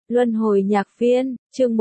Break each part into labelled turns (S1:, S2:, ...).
S1: Luân hồi nhạc viên, chương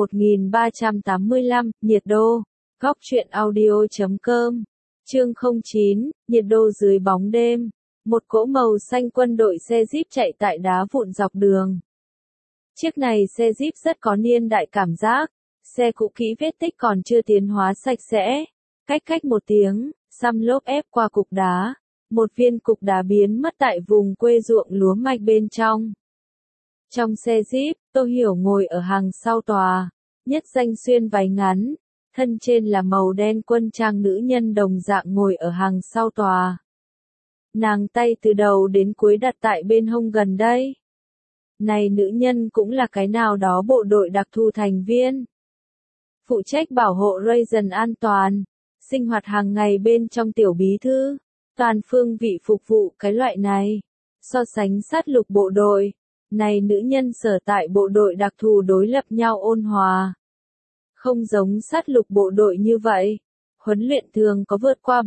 S1: 1385, nhiệt độ. Góc truyện audio.com. Chương 09, nhiệt độ dưới bóng đêm. Một cỗ màu xanh quân đội xe Jeep chạy tại đá vụn dọc đường. Chiếc này xe Jeep rất có niên đại cảm giác. Xe cũ kỹ vết tích còn chưa tiến hóa sạch sẽ. Cách một tiếng, xăm lốp ép qua cục đá. Một viên cục đá biến mất tại vùng quê ruộng lúa mạch bên trong. Trong xe Jeep, Tô Hiểu ngồi ở hàng sau tòa, nhất danh xuyên váy ngắn, thân trên là màu đen quân trang nữ nhân đồng dạng ngồi ở hàng sau tòa. Nàng tay từ đầu đến cuối đặt tại bên hông gần đây. Này nữ nhân cũng là cái nào đó bộ đội đặc thù thành viên. Phụ trách bảo hộ Raisin an toàn, sinh hoạt hàng ngày bên trong tiểu bí thư, toàn phương vị phục vụ cái loại này. So sánh sát lục bộ đội. Này nữ nhân sở tại bộ đội đặc thù đối lập nhau ôn hòa. Không giống sát lục bộ đội như vậy. Huấn luyện thường có vượt qua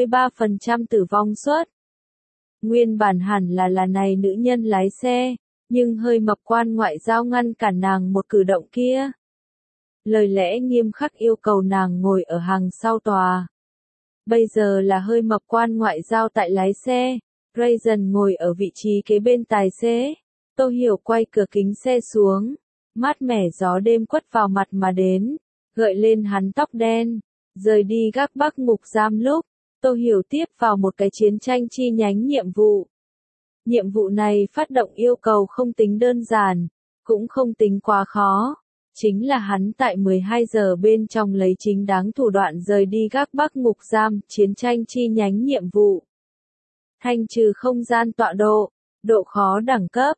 S1: 73% tử vong suất. Nguyên bản hẳn là này nữ nhân lái xe, nhưng hơi mập quan ngoại giao ngăn cản nàng một cử động kia. Lời lẽ nghiêm khắc yêu cầu nàng ngồi ở hàng sau tòa. Bây giờ là hơi mập quan ngoại giao tại lái xe, Raisin ngồi ở vị trí kế bên tài xế. Tô Hiểu quay cửa kính xe xuống, mát mẻ gió đêm quất vào mặt mà đến, gợi lên hắn tóc đen, rời đi gác bắc ngục giam lúc, Tô Hiểu tiếp vào một cái chiến tranh chi nhánh nhiệm vụ. Nhiệm vụ này phát động yêu cầu không tính đơn giản, cũng không tính quá khó, chính là hắn tại 12 giờ bên trong lấy chính đáng thủ đoạn rời đi gác bắc ngục giam, chiến tranh chi nhánh nhiệm vụ. Thanh trừ không gian tọa độ. Độ khó đẳng cấp,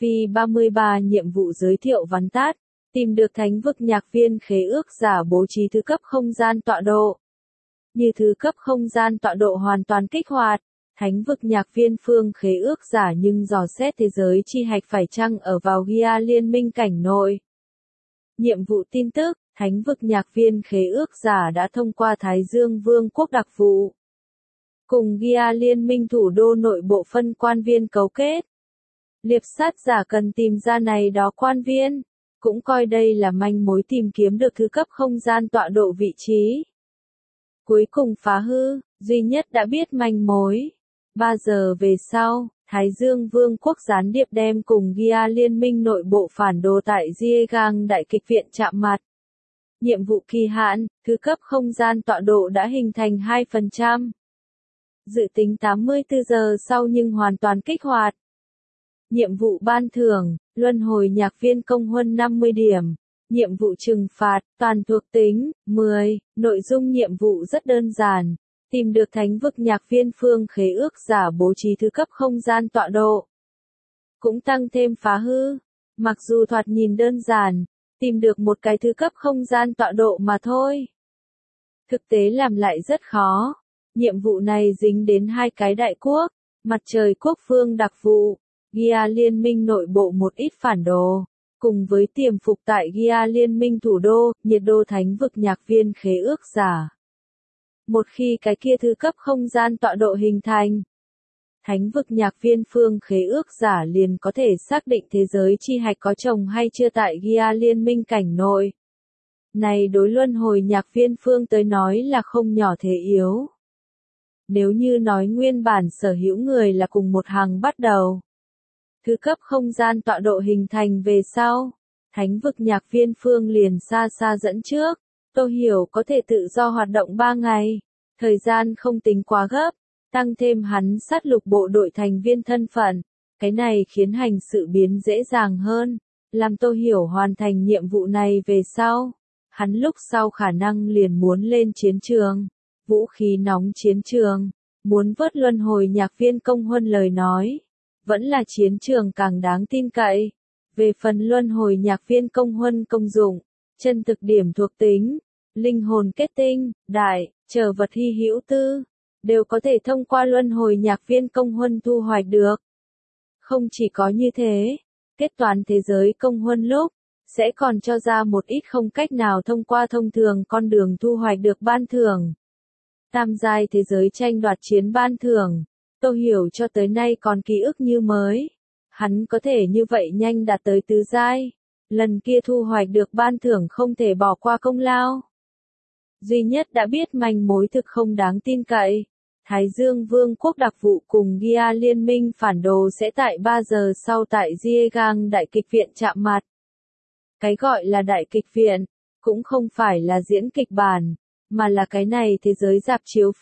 S1: LV33 nhiệm vụ giới thiệu vắn tắt, tìm được thánh vực nhạc viên khế ước giả bố trí thứ cấp không gian tọa độ. Như thứ cấp không gian tọa độ hoàn toàn kích hoạt, thánh vực nhạc viên phương khế ước giả nhưng dò xét thế giới chi hạch phải chăng ở vào Gia liên minh cảnh nội. Nhiệm vụ tin tức, thánh vực nhạc viên khế ước giả đã thông qua Thái Dương Vương quốc đặc vụ. Cùng Gia liên minh thủ đô nội bộ phân quan viên cấu kết. Liệp sát giả cần tìm ra này đó quan viên, cũng coi đây là manh mối tìm kiếm được thứ cấp không gian tọa độ vị trí. Cuối cùng phá hư, duy nhất đã biết manh mối. 3 giờ về sau, Thái Dương Vương quốc gián điệp đem cùng Gia liên minh nội bộ phản đồ tại Ziegang đại kịch viện chạm mặt. Nhiệm vụ kỳ hạn, thứ cấp không gian tọa độ đã hình thành 2%. Dự tính 84 giờ sau nhưng hoàn toàn kích hoạt. Nhiệm vụ ban thưởng, luân hồi nhạc viên công huân 50 điểm. Nhiệm vụ trừng phạt, toàn thuộc tính, 10. Nội dung nhiệm vụ rất đơn giản. Tìm được thánh vực nhạc viên phương khế ước giả bố trí thứ cấp không gian tọa độ. Cũng tăng thêm phá hư. Mặc dù thoạt nhìn đơn giản, tìm được một cái thứ cấp không gian tọa độ mà thôi. Thực tế làm lại rất khó. Nhiệm vụ này dính đến hai cái đại quốc, mặt trời quốc phương đặc vụ, Gia liên minh nội bộ một ít phản đồ, cùng với tiềm phục tại Gia liên minh thủ đô, nhiệt độ thánh vực nhạc viên khế ước giả. Một khi cái kia thứ cấp không gian tọa độ hình thành, thánh vực nhạc viên phương khế ước giả liền có thể xác định thế giới chi hạch có chồng hay chưa tại Gia liên minh cảnh nội. Này đối luân hồi nhạc viên phương tới nói là không nhỏ thế yếu. Nếu như nói nguyên bản sở hữu người là cùng một hàng bắt đầu. Thứ cấp không gian tọa độ hình thành về sau. Thánh vực nhạc viên phương liền xa xa dẫn trước. Tô Hiểu có thể tự do hoạt động 3 ngày. Thời gian không tính quá gấp. Tăng thêm hắn sát lục bộ đội thành viên thân phận. Cái này khiến hành sự biến dễ dàng hơn. Làm Tô Hiểu hoàn thành nhiệm vụ này về sau. Hắn lúc sau khả năng liền muốn lên chiến trường. Vũ khí nóng chiến trường, muốn vớt luân hồi nhạc viên công huân lời nói, vẫn là chiến trường càng đáng tin cậy. Về phần luân hồi nhạc viên công huân công dụng, chân thực điểm thuộc tính, linh hồn kết tinh, đại, trở vật hy hữu tư, đều có thể thông qua luân hồi nhạc viên công huân thu hoạch được. Không chỉ có như thế, kết toán thế giới công huân lúc, sẽ còn cho ra một ít không cách nào thông qua thông thường con đường thu hoạch được ban thưởng. Tam giai thế giới tranh đoạt chiến ban thưởng, Tô Hiểu cho tới nay còn ký ức như mới. Hắn có thể như vậy nhanh đạt tới tứ giai, lần kia thu hoạch được ban thưởng không thể bỏ qua công lao. Duy nhất đã biết manh mối thực không đáng tin cậy. Thái Dương Vương quốc đặc vụ cùng Gia liên minh phản đồ sẽ tại 3 giờ sau tại Ziegang Đại kịch viện chạm mặt. Cái gọi là Đại kịch viện, cũng không phải là diễn kịch bản, mà là cái này thế giới rạp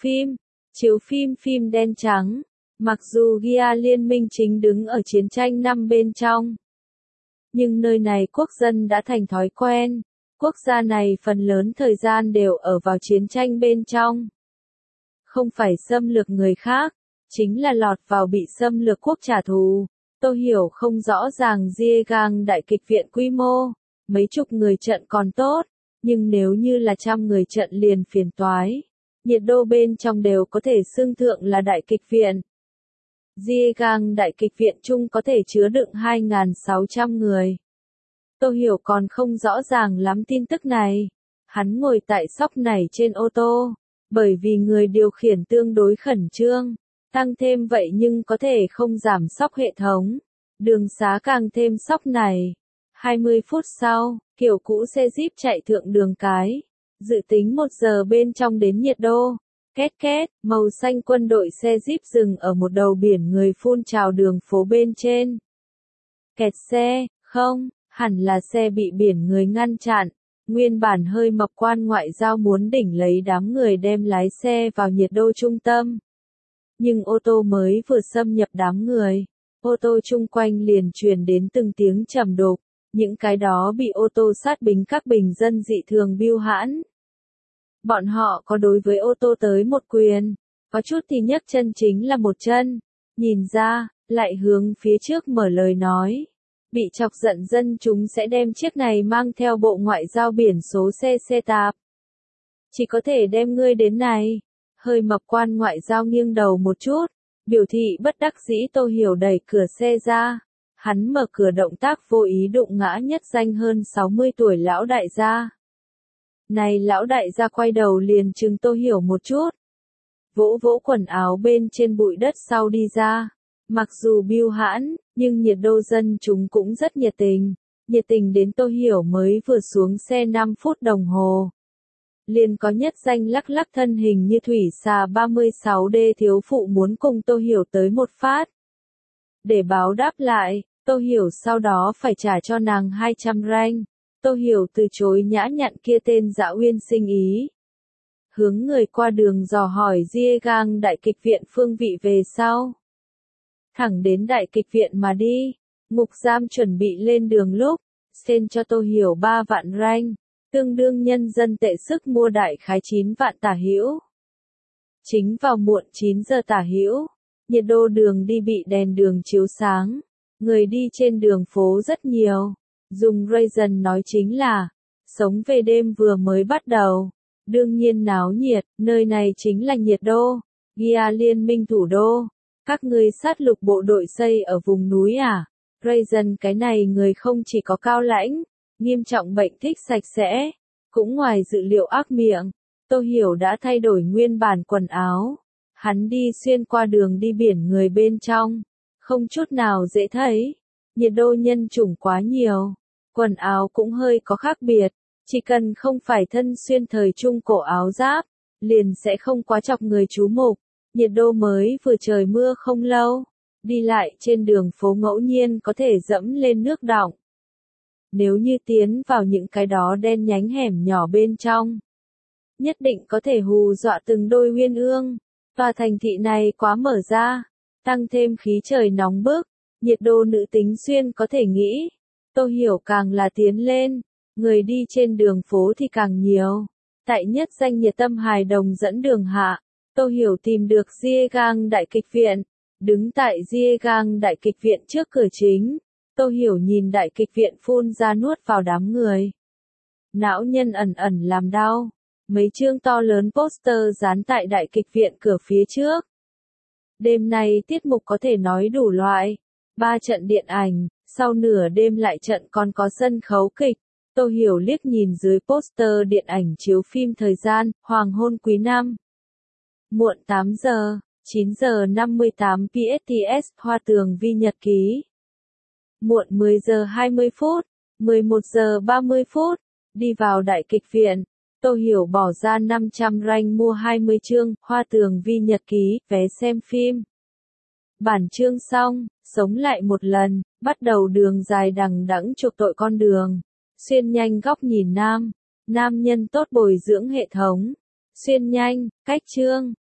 S1: chiếu phim đen trắng. Mặc dù Gia liên minh chính đứng ở chiến tranh năm bên trong, nhưng nơi này quốc dân đã thành thói quen. Quốc gia này phần lớn thời gian đều ở vào chiến tranh bên trong. Không phải xâm lược người khác, chính là lọt vào bị xâm lược quốc trả thù. Tôi hiểu không rõ ràng Ziegang Đại kịch viện quy mô, mấy chục người trận còn tốt, nhưng nếu như là trăm người trận liền phiền toái. Nhiệt độ bên trong đều có thể xưng thượng là đại kịch viện. Ziegang Đại kịch viện chung có thể chứa đựng 2.600 người. Tôi hiểu còn không rõ ràng lắm tin tức này. Hắn ngồi tại sóc này trên ô tô, bởi vì người điều khiển tương đối khẩn trương, tăng thêm vậy nhưng có thể không giảm sóc hệ thống. Đường xá càng thêm sóc này. 20 phút sau, kiểu cũ xe Jeep chạy thượng đường cái. Dự tính 1 giờ bên trong đến nhiệt đô. Két két, màu xanh quân đội xe Jeep dừng ở một đầu biển người phun trào đường phố bên trên. Kẹt xe, không, hẳn là xe bị biển người ngăn chặn. Nguyên bản hơi mập quan ngoại giao muốn đỉnh lấy đám người đem lái xe vào nhiệt đô trung tâm. Nhưng ô tô mới vừa xâm nhập đám người, ô tô chung quanh liền truyền đến từng tiếng trầm đục. Những cái đó bị ô tô sát bính các bình dân dị thường bưu hãn. Bọn họ có đối với ô tô tới một quyền, có chút thì nhấc chân chính là một chân, nhìn ra, lại hướng phía trước mở lời nói. Bị chọc giận dân chúng sẽ đem chiếc này mang theo bộ ngoại giao biển số xe tạp. Chỉ có thể đem ngươi đến này. Hơi mập quan ngoại giao nghiêng đầu một chút, biểu thị bất đắc dĩ. Tô Hiểu đẩy cửa xe ra. Hắn mở cửa động tác vô ý đụng ngã nhất danh hơn 60 tuổi lão đại gia. Này lão đại gia quay đầu liền chừng Tô Hiểu một chút. Vỗ vỗ quần áo bên trên bụi đất sau đi ra. Mặc dù bưu hãn, nhưng nhiệt đô dân chúng cũng rất nhiệt tình đến Tô Hiểu mới vừa xuống xe 5 phút đồng hồ. Liền có nhất danh lắc lắc thân hình như thủy xà 36D thiếu phụ muốn cùng Tô Hiểu tới một phát. Để báo đáp lại, Tô Hiểu sau đó phải trả cho nàng 200 ranh. Tô Hiểu từ chối nhã nhặn kia tên Dã Uyên sinh ý. Hướng người qua đường dò hỏi Ziegang Đại kịch viện phương vị về sau. Thẳng đến Đại kịch viện mà đi. Ngục giam chuẩn bị lên đường lúc, xin cho Tô Hiểu 3 vạn ranh, tương đương nhân dân tệ sức mua đại khái 9 vạn tả hữu. Chính vào muộn 9 giờ tả hữu, nhiệt độ đường đi bị đèn đường chiếu sáng, người đi trên đường phố rất nhiều. Dùng Reason nói chính là, sống về đêm vừa mới bắt đầu. Đương nhiên náo nhiệt, nơi này chính là nhiệt đô, Gia liên minh thủ đô. Các ngươi sát lục bộ đội xây ở vùng núi à? Reason cái này người không chỉ có cao lãnh, nghiêm trọng bệnh thích sạch sẽ, cũng ngoài dự liệu ác miệng. Tô Hiểu đã thay đổi nguyên bản quần áo. Hắn đi xuyên qua đường đi biển người bên trong, không chút nào dễ thấy. Nhiệt đô nhân chủng quá nhiều, quần áo cũng hơi có khác biệt. Chỉ cần không phải thân xuyên thời trung cổ áo giáp, liền sẽ không quá chọc người chú mục. Nhiệt độ mới vừa trời mưa không lâu, đi lại trên đường phố ngẫu nhiên có thể dẫm lên nước đọng. Nếu như tiến vào những cái đó đen nhánh hẻm nhỏ bên trong, nhất định có thể hù dọa từng đôi uyên ương. Tòa thành thị này quá mở ra, tăng thêm khí trời nóng bức, nhiệt độ nữ tính xuyên có thể nghĩ. Tô Hiểu càng là tiến lên, người đi trên đường phố thì càng nhiều. Tại nhất danh nhiệt tâm hài đồng dẫn đường hạ, Tô Hiểu tìm được Ziegang Đại kịch viện. Đứng tại Ziegang Đại kịch viện trước cửa chính, Tô Hiểu nhìn đại kịch viện phun ra nuốt vào đám người. Não nhân ẩn ẩn làm đau. Mấy chương to lớn poster dán tại đại kịch viện cửa phía trước. Đêm nay tiết mục có thể nói đủ loại. 3 trận điện ảnh, sau nửa đêm lại trận còn có sân khấu kịch. Tô Hiểu liếc nhìn dưới poster điện ảnh chiếu phim thời gian, hoàng hôn quý năm. Muộn 8 giờ, 9 giờ 58 PST Hoa Tường Vi nhật ký. Muộn 10 giờ 20 phút, 11 giờ 30 phút, đi vào đại kịch viện. Tô Hiểu bỏ ra 500 ranh mua 20 chương, Hoa Tường Vi nhật ký, vé xem phim. Bản chương xong, sống lại một lần, bắt đầu đường dài đằng đẵng chuộc tội con đường. Xuyên nhanh góc nhìn nam. Nam nhân tốt bồi dưỡng hệ thống. Xuyên nhanh, cách chương.